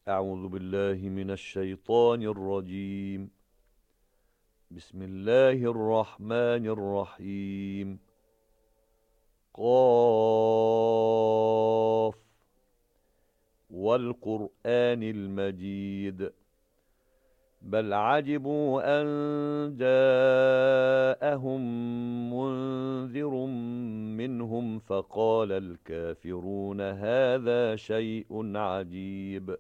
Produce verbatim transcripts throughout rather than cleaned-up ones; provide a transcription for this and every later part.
أعوذ بالله من الشيطان الرجيم. بسم الله الرحمن الرحيم. قاف والقرآن المجيد. بل عجبوا أن جاءهم منذر منهم فقال الكافرون هذا شيء عجيب.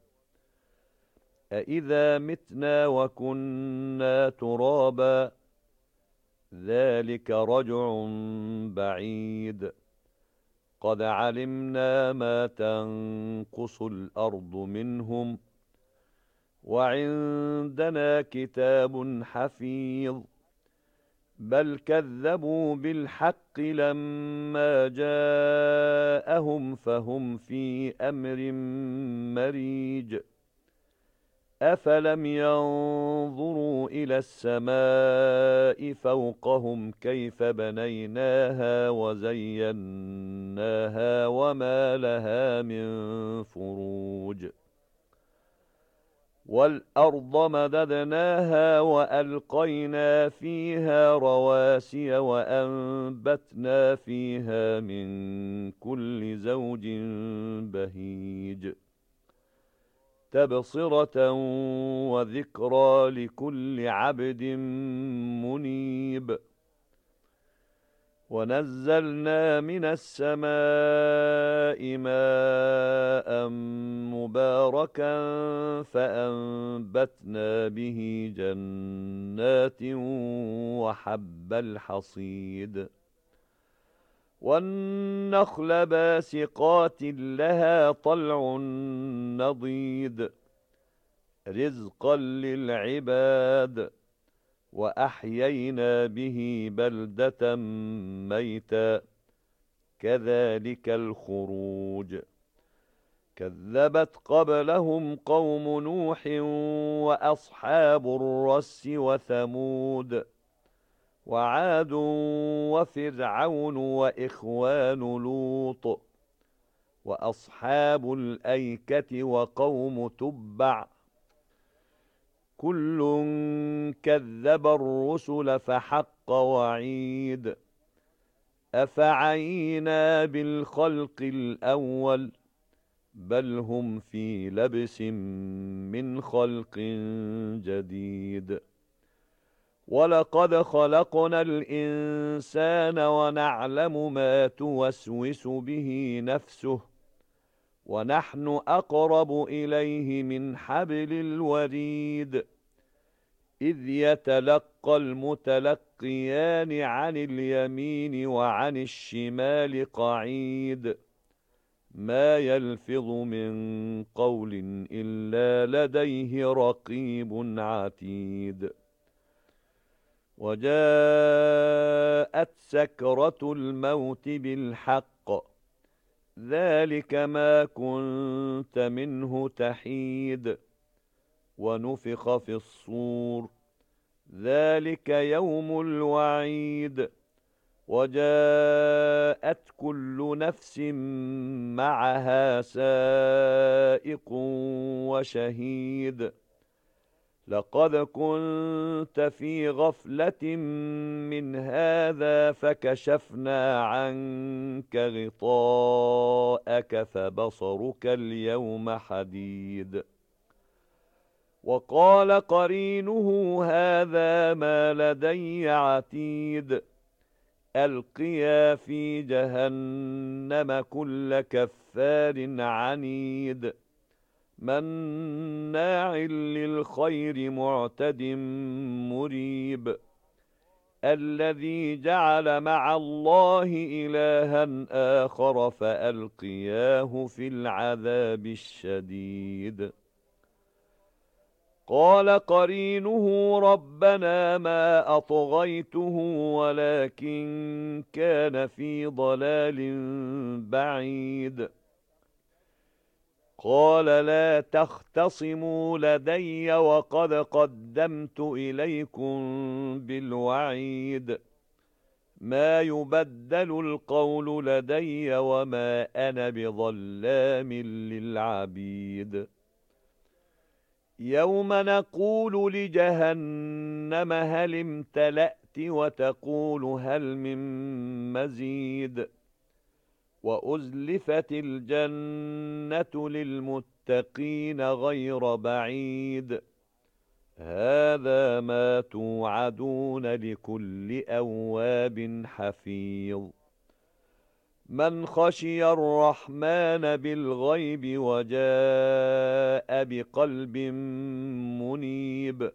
أإذا متنا وكنا ترابا ذلك رجع بعيد. قد علمنا ما تنقص الأرض منهم وعندنا كتاب حفيظ. بل كذبوا بالحق لما جاءهم فهم في أمر مريج. أفلم ينظروا إلى السماء فوقهم كيف بنيناها وزيناها وما لها من فروج. والأرض مددناها وألقينا فيها رواسي وأنبتنا فيها من كل زوج بهيج. تبصرة وذكرى لكل عبد منيب. ونزلنا من السماء ماء مباركا فأنبتنا به جنات وحب الحصيد. والنخل باسقات لها طلع نضيد رزقا للعباد. وأحيينا به بلدة ميتا كذلك الخروج. كذبت قبلهم قوم نوح وأصحاب الرس وثمود وعاد وفرعون وإخوان لوط وأصحاب الأيكة وقوم تبع كل كذب الرسل فحق وعيد. أفعينا بالخلق الأول بل هم في لبس من خلق جديد. ولقد خلقنا الإنسان ونعلم ما توسوس به نفسه ونحن أقرب إليه من حبل الوريد. إذ يتلقى المتلقيان عن اليمين وعن الشمال قعيد. ما يلفظ من قول إلا لديه رقيب عتيد. وجاءت سكرة الموت بالحق ذلك ما كنت منه تحيد. ونفخ في الصور ذلك يوم الوعيد. وجاءت كل نفس معها سائق وشهيد. لقد كنت في غفلة من هذا فكشفنا عنك غطاءك فبصرك اليوم حديد. وقال قرينه هذا ما لدي عتيد. ألقيا في جهنم كل كفار عنيد مناع للخير معتد مريب. الذي جعل مع الله إلها آخر فألقياه في العذاب الشديد. قال قرينه ربنا ما أطغيته ولكن كان في ضلال بعيد. قال لا تختصموا لدي وقد قدمت إليكم بالوعيد. ما يبدل القول لدي وما أنا بظلام للعبيد. يوم نقول لجهنم هل امتلأت وتقول هل من مزيد وأزلفت الجنة للمتقين غير بعيد هذا ما توعدون لكل أواب حفيظ من خشي الرحمن بالغيب وجاء بقلب منيب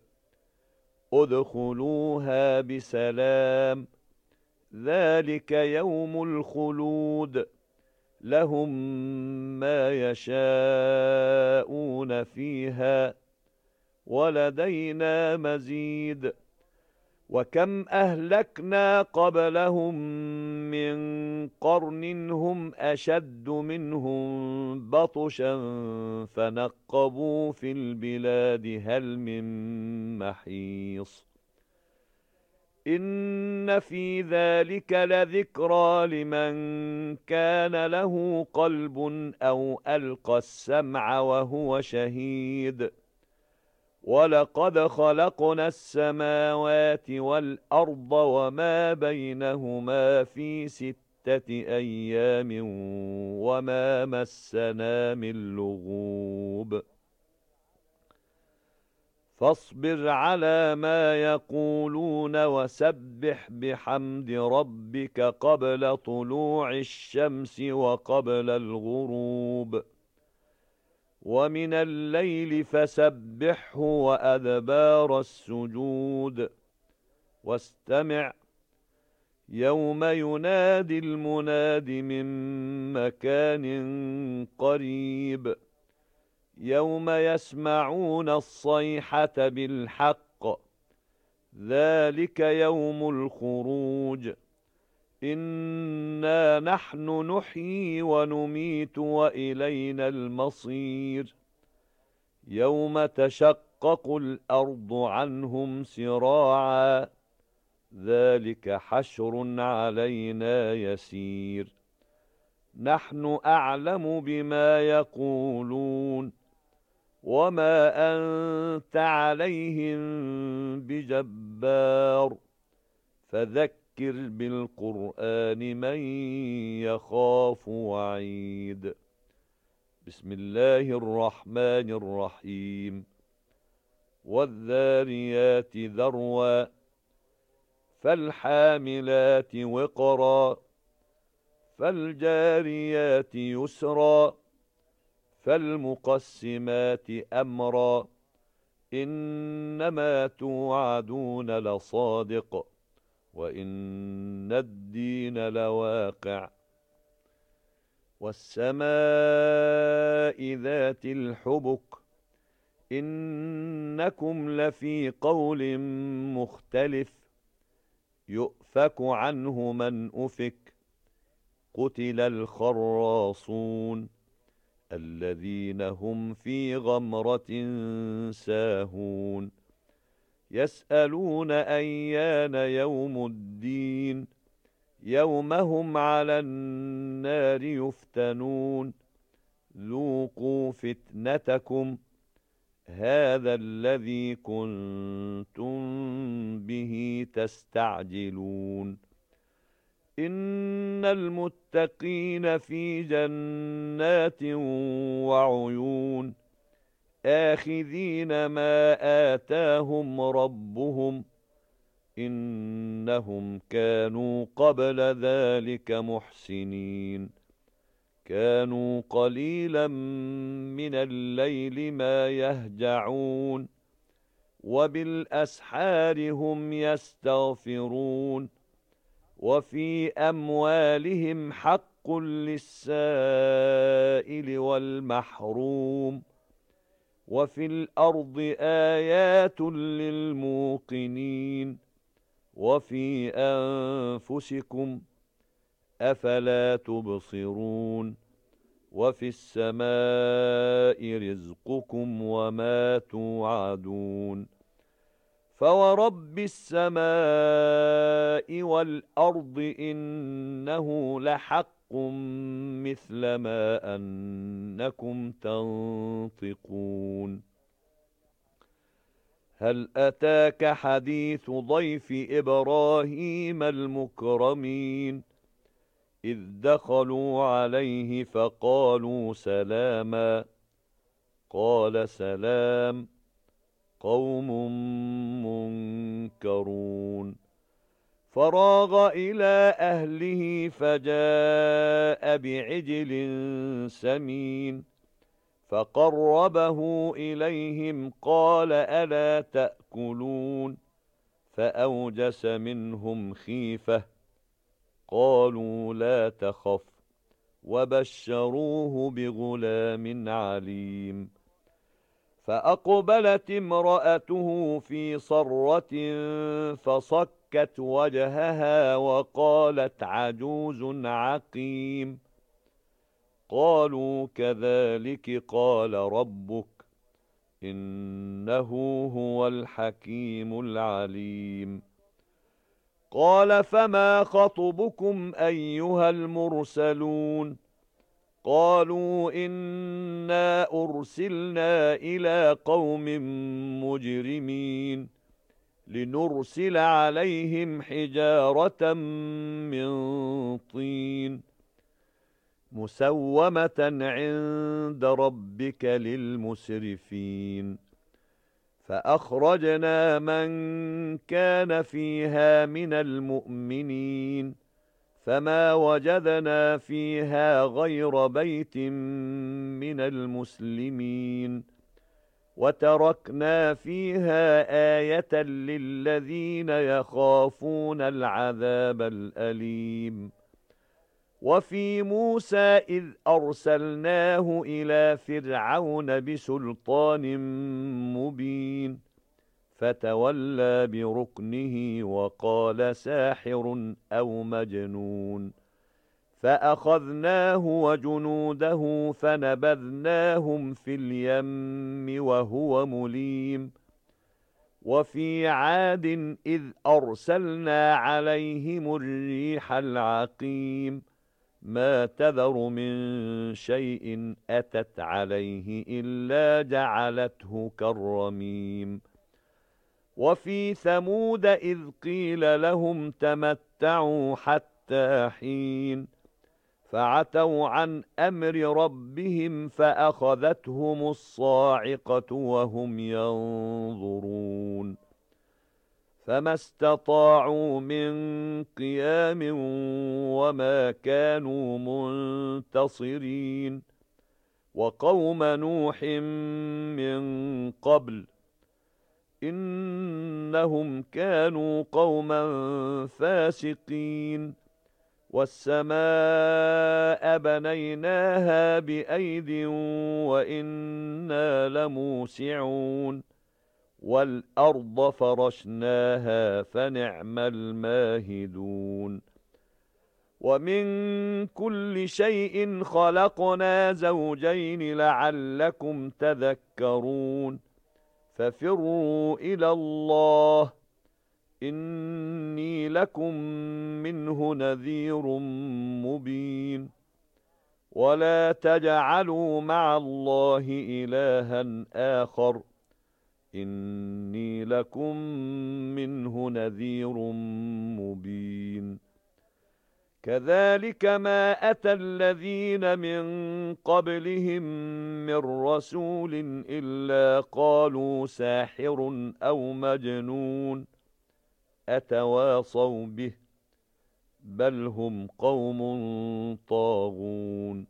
ادخلوها بسلام ذلك يوم الخلود لهم ما يشاءون فيها ولدينا مزيد وكم أهلكنا قبلهم من قرن هم أشد منهم بطشا فنقبوا في البلاد هل من محيص إن في ذلك لذكرى لمن كان له قلب أو ألقى السمع وهو شهيد ولقد خلقنا السماوات والأرض وما بينهما في ستة أيام وما مسنا من لغوب فاصبر على ما يقولون وسبح بحمد ربك قبل طلوع الشمس وقبل الغروب ومن الليل فسبحه وأدبار السجود واستمع يوم ينادي المناد من مكان قريب يوم يسمعون الصيحة بالحق ذلك يوم الخروج إنا نحن نحيي ونميت وإلينا المصير يوم تشقق الأرض عنهم سراعا ذلك حشر علينا يسير نحن أعلم بما يقولون وما أنت عليهم بجبار فذكر بالقرآن من يخاف وعيد بسم الله الرحمن الرحيم والذاريات ذروا فالحاملات وقرا فالجاريات يسرا فالمقسمات أمرا إنما توعدون لصادق وإن الدين لواقع والسماء ذات الحبك إنكم لفي قول مختلف يؤفك عنه من أفك قتل الخراصون الذين هم في غمرة ساهون يسألون أيان يوم الدين يوم هم على النار يفتنون ذوقوا فتنتكم هذا الذي كنتم به تستعجلون إن المتقين في جنات وعيون آخذين ما آتاهم ربهم إنهم كانوا قبل ذلك محسنين كانوا قليلا من الليل ما يهجعون وبالأسحار هم يستغفرون وفي أموالهم حق للسائل والمحروم وفي الأرض آيات للموقنين وفي أنفسكم أفلا تبصرون وفي السماء رزقكم وما توعدون فورب السماء والأرض إنه لحق مثل ما أنكم تنطقون هل أتاك حديث ضيف إبراهيم المكرمين إذ دخلوا عليه فقالوا سلاما قال سلام قوم منكرون فراغ إلى أهله فجاء بعجل سمين فقربه إليهم قال ألا تأكلون فأوجس منهم خيفة قالوا لا تخف وبشروه بغلام عليم فأقبلت امرأته في صرة فصكت وجهها وقالت عجوز عقيم قالوا كذلك قال ربك إنه هو الحكيم العليم قال فما خطبكم أيها المرسلون قالوا إنا أرسلنا إلى قوم مجرمين لنرسل عليهم حجارة من طين مسومة عند ربك للمسرفين فأخرجنا من كان فيها من المؤمنين فما وجدنا فيها غير بيت من المسلمين وتركنا فيها آية للذين يخافون العذاب الأليم وفي موسى إذ أرسلناه إلى فرعون بسلطان مبين فتولى بركنه وقال ساحر أو مجنون فأخذناه وجنوده فنبذناهم في اليم وهو مليم وفي عاد إذ أرسلنا عليهم الريح العقيم ما تذر من شيء أتت عليه إلا جعلته كالرميم وفي ثمود إذ قيل لهم تمتعوا حتى حين فعتوا عن أمر ربهم فأخذتهم الصاعقة وهم ينظرون فما استطاعوا من قيام وما كانوا منتصرين وقوم نوح من قبل إنهم كانوا قوما فاسقين والسماء بنيناها بأيد وإنا لموسعون والأرض فرشناها فنعم الماهدون ومن كل شيء خلقنا زوجين لعلكم تذكرون ففروا إلى الله إني لكم منه نذير مبين ولا تجعلوا مع الله إلها آخر إني لكم منه نذير مبين كذلك ما أتى الذين من قبلهم من رسول إلا قالوا ساحر أو مجنون أتواصوا به بل هم قوم طاغون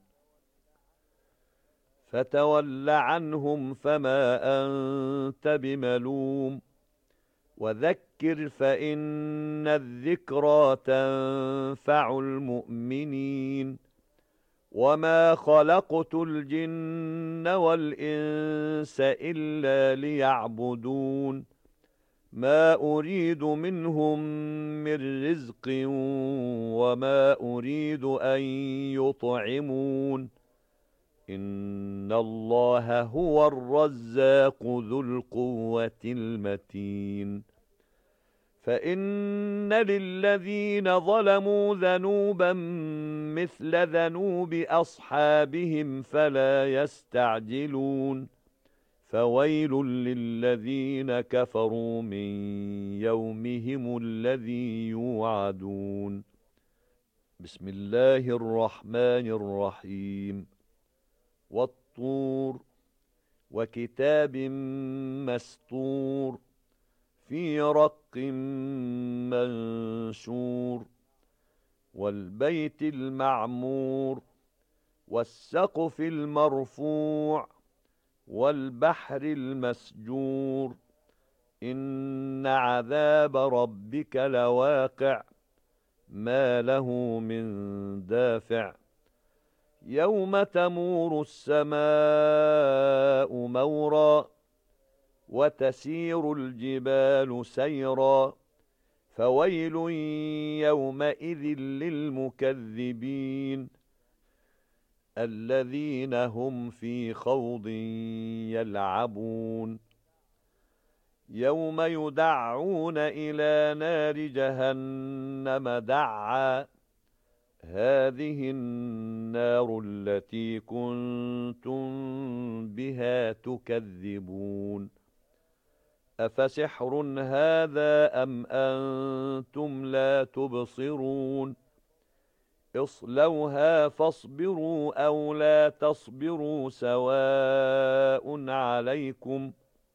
فتول عنهم فما أنت بملوم وذكر فإن الذكرى تنفع المؤمنين وما خلقت الجن والإنس إلا ليعبدون ما أريد منهم من رزق وما أريد أن يطعمون إن الله هو الرزاق ذو القوة المتين فإن للذين ظلموا ذنوبا مثل ذنوب أصحابهم فلا يستعجلون فويل للذين كفروا من يومهم الذي يوعدون. بسم الله الرحمن الرحيم. والطور وكتاب مسطور في رق منشور والبيت المعمور والسقف المرفوع والبحر المسجور إن عذاب ربك لواقع ما له من دافع يوم تمور السماء مورا وتسير الجبال سيرا فويل يومئذ للمكذبين الذين هم في خوض يلعبون يوم يدعون إلى نار جهنم دعا هذه النار التي كنتم بها تكذبون أفسحر هذا أم أنتم لا تبصرون اصلوها فاصبروا أو لا تصبروا سواء عليكم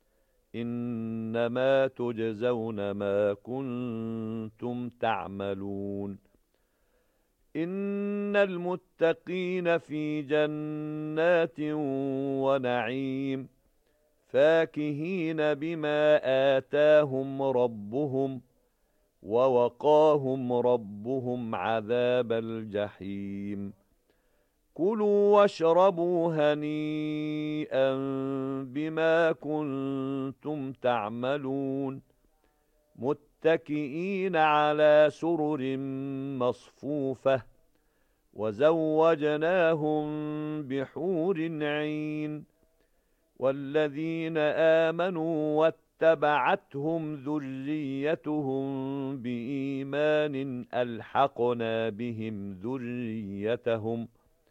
إنما تجزون ما كنتم تعملون إن المتقين في جنات ونعيم فاكهين بما آتاهم ربهم ووقاهم ربهم عذاب الجحيم كلوا واشربوا هنيئا بما كنتم تعملون متكئين على سرر مصفوفة وزوجناهم بحور عين والذين آمنوا واتبعتهم ذريتهم بإيمان ألحقنا بهم ذريتهم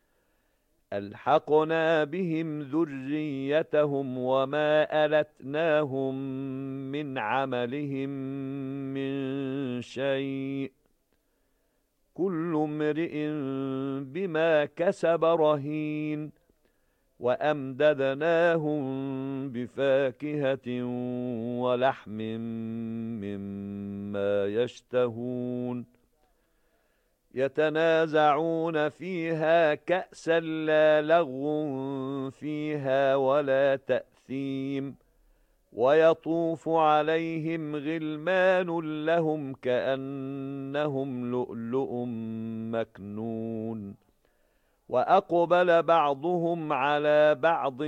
ألحقنا بهم ذريتهم وما ألتناهم من عملهم من شيء كل امرئ بما كسب رهين وأمددناهم بفاكهة ولحم مما يشتهون يتنازعون فيها كأسا لا لغو فيها ولا تأثيم ويطوف عليهم غلمان لهم كأنهم لؤلؤ مكنون وأقبل بعضهم على بعض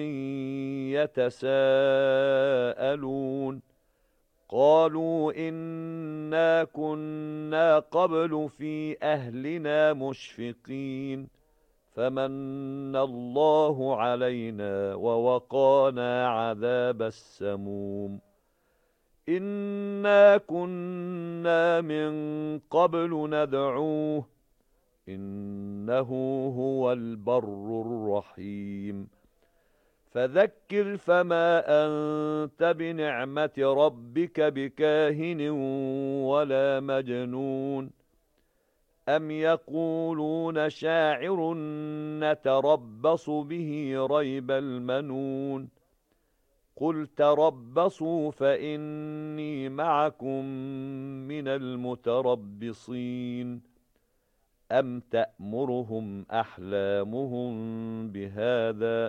يتساءلون قالوا إنا كنا قبل في أهلنا مشفقين فمن الله علينا ووقانا عذاب السموم إنا كنا من قبل ندعوه إنه هو البر الرحيم فذكر فما أنت بنعمة ربك بكاهن ولا مجنون أم يقولون شاعر نتربص به ريب المنون قل تربصوا فإني معكم من المتربصين أم تأمرهم أحلامهم بهذا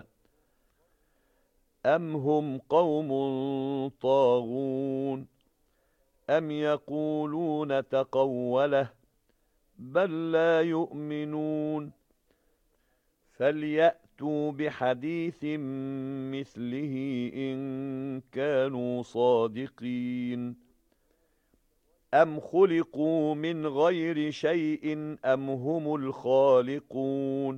أم هم قوم طاغون أم يقولون تقوله بل لا يؤمنون فليأتوا بحديث مثله إن كانوا صادقين أم خلقوا من غير شيء أم هم الخالقون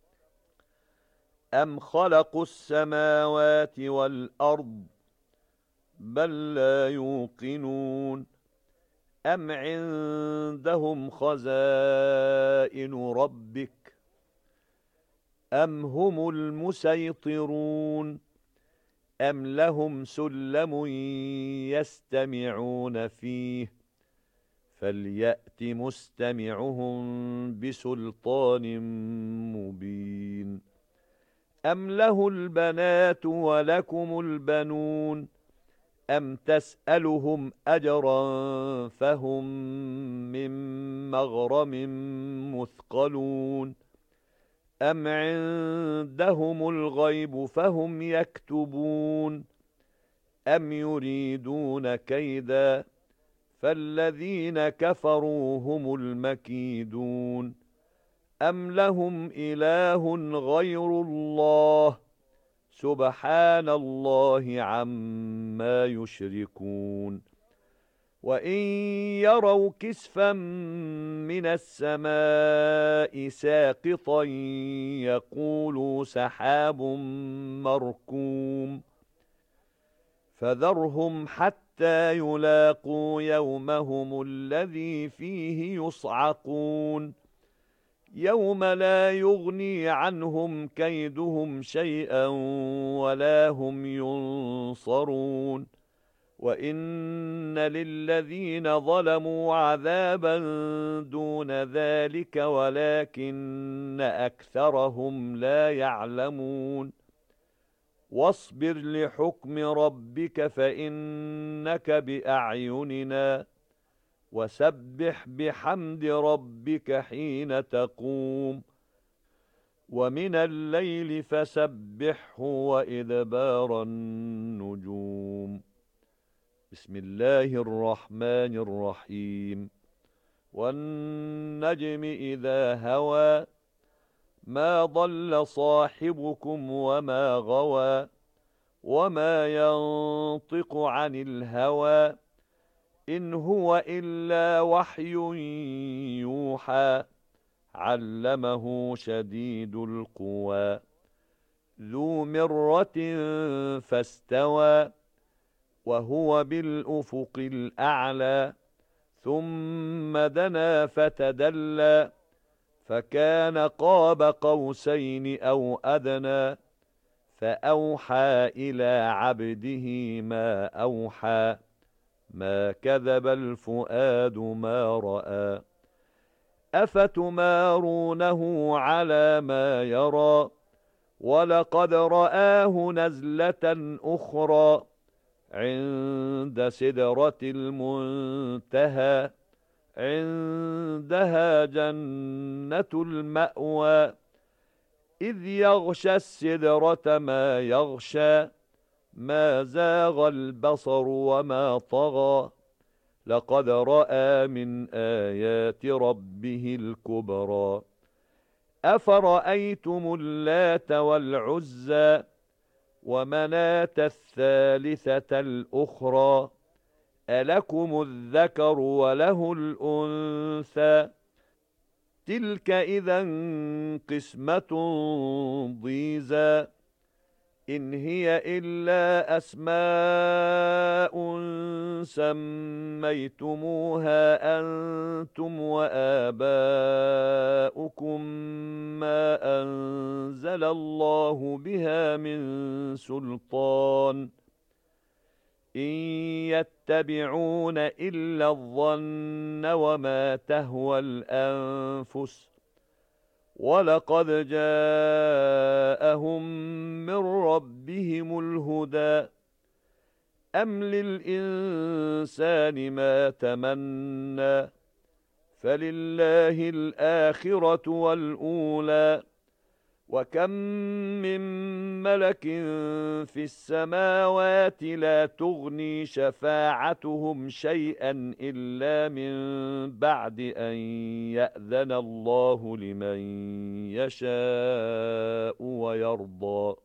أم خلقوا السماوات والأرض بل لا يوقنون أم عندهم خزائن ربك أم هم المسيطرون أم لهم سلم يستمعون فيه فليأت مستمعهم بسلطان مبين أم له البنات ولكم البنون أم تسألهم أجرا فهم من مغرم مثقلون أم عندهم الغيب فهم يكتبون أم يريدون كيدا فالذين كفروا هم المكيدون أم لهم إله غير الله سبحان الله عما يشركون وإن يروا كسفا من السماء ساقطا يقولوا سحاب مركوم فذرهم حتى يلاقوا يومهم الذي فيه يصعقون يوم لا يغني عنهم كيدهم شيئا ولا هم ينصرون وإن للذين ظلموا عذابا دون ذلك ولكن أكثرهم لا يعلمون واصبر لحكم ربك فإنك بأعيننا وسبح بحمد ربك حين تقوم ومن الليل فسبحه وإدبار النجوم بسم الله الرحمن الرحيم والنجم إذا هوى ما ضل صاحبكم وما غوى وما ينطق عن الهوى إن هو إلا وحي يوحى علمه شديد القوى ذو مرة فاستوى وهو بالأفق الأعلى ثم دنا فتدلى فكان قاب قوسين أو أدنى فأوحى إلى عبده ما أوحى ما كذب الفؤاد ما رأى أفتمارونه على ما يرى ولقد رآه نزلة أخرى عند سدرة المنتهى عندها جنة المأوى إذ يغشى السدرة ما يغشى ما زاغ البصر وما طغى لقد رأى من آيات ربه الكبرى أفرأيتم اللات والعزى ومناة الثالثة الأخرى ألكم الذكر وله الأنثى تلك إذا قسمة ضيزى إن هي إلا أسماء سميتموها أنتم وآباؤكم ما أنزل الله بها من سلطان إن يتبعون إلا الظن وما تهوى الأنفس ولقد جاءهم من ربهم الهدى أم للإنسان ما تمنى فلله الآخرة والأولى وكم من ملك في السماوات لا تغني شفاعتهم شيئا إلا من بعد أن يأذن الله لمن يشاء ويرضى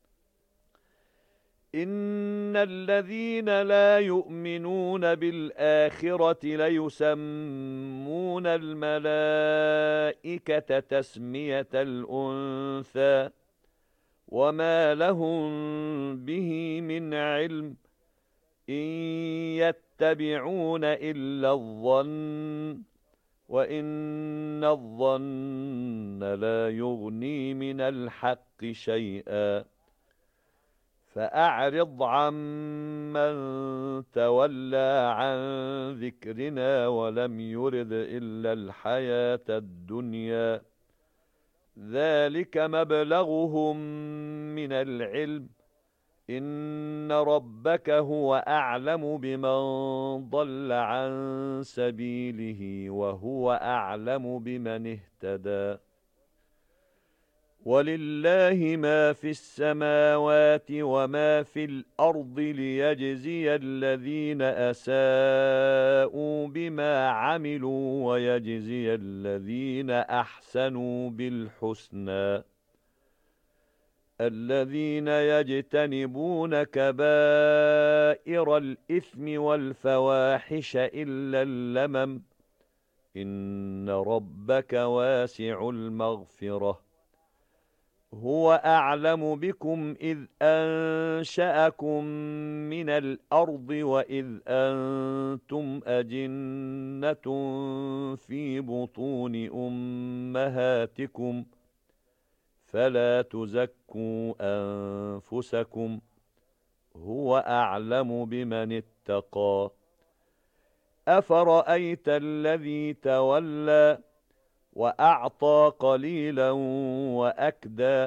إن الذين لا يؤمنون بالآخرة ليسمون الملائكة تسمية الأنثى وما لهم به من علم إن يتبعون إلا الظن وإن الظن لا يغني من الحق شيئا فأعرض عمن تولى عن ذكرنا ولم يرد إلا الحياة الدنيا ذلك مبلغهم من العلم إن ربك هو أعلم بمن ضل عن سبيله وهو أعلم بمن اهتدى ولله ما في السماوات وما في الأرض ليجزي الذين أساءوا بما عملوا ويجزي الذين أحسنوا بالحسنى الذين يجتنبون كبائر الإثم والفواحش إلا اللمم إن ربك واسع المغفرة هو أعلم بكم إذ أنشأكم من الأرض وإذ أنتم أجنة في بطون أمهاتكم فلا تزكوا أنفسكم هو أعلم بمن اتقى أفرأيت الذي تولى وأعطى قليلا وأكدى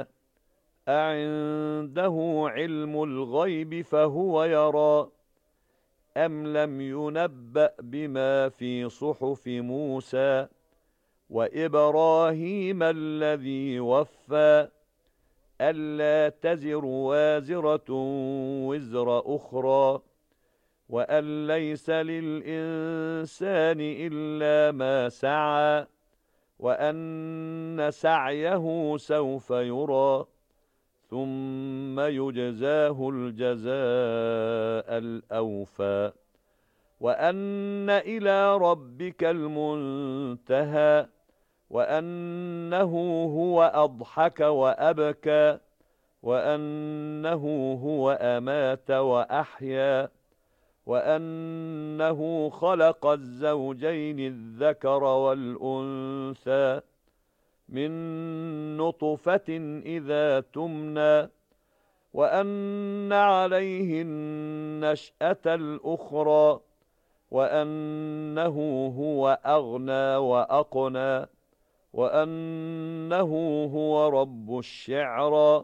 أعنده علم الغيب فهو يرى أم لم ينبأ بما في صحف موسى وإبراهيم الذي وفى ألا تزر وازرة وزر أخرى وأن ليس للإنسان إلا ما سعى وأن سعيه سوف يرى ثم يجزاه الجزاء الأوفى وأن إلى ربك المنتهى وأنه هو أضحك وأبكى وأنه هو أمات وأحيا وأنه خلق الزوجين الذكر والأنثى من نطفة إذا تمنى وأن عليه النشأة الأخرى وأنه هو أغنى وأقنى وأنه هو رب الشعرى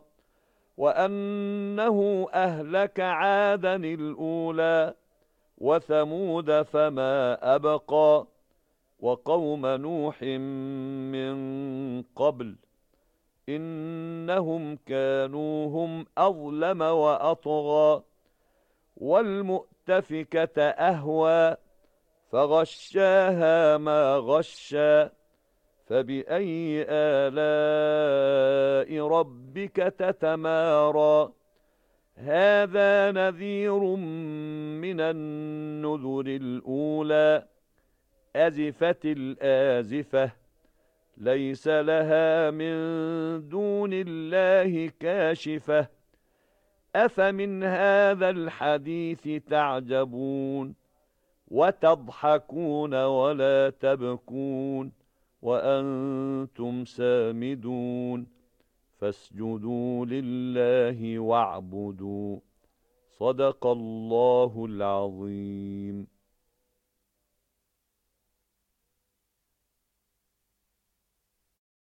وأنه أهلك عادا الأولى وثمود فما أبقى وقوم نوح من قبل إنهم كانوا هم أظلم وأطغى والمؤتفكة أهوى فغشاها ما غشى فبأي آلاء ربك تتمارى هذا نذير من النذر الأولى أزفت الآزفة ليس لها من دون الله كاشفة أفمن هذا الحديث تعجبون وتضحكون ولا تبكون وأنتم سامدون فاسجدوا لله واعبدوا صدق الله العظيم.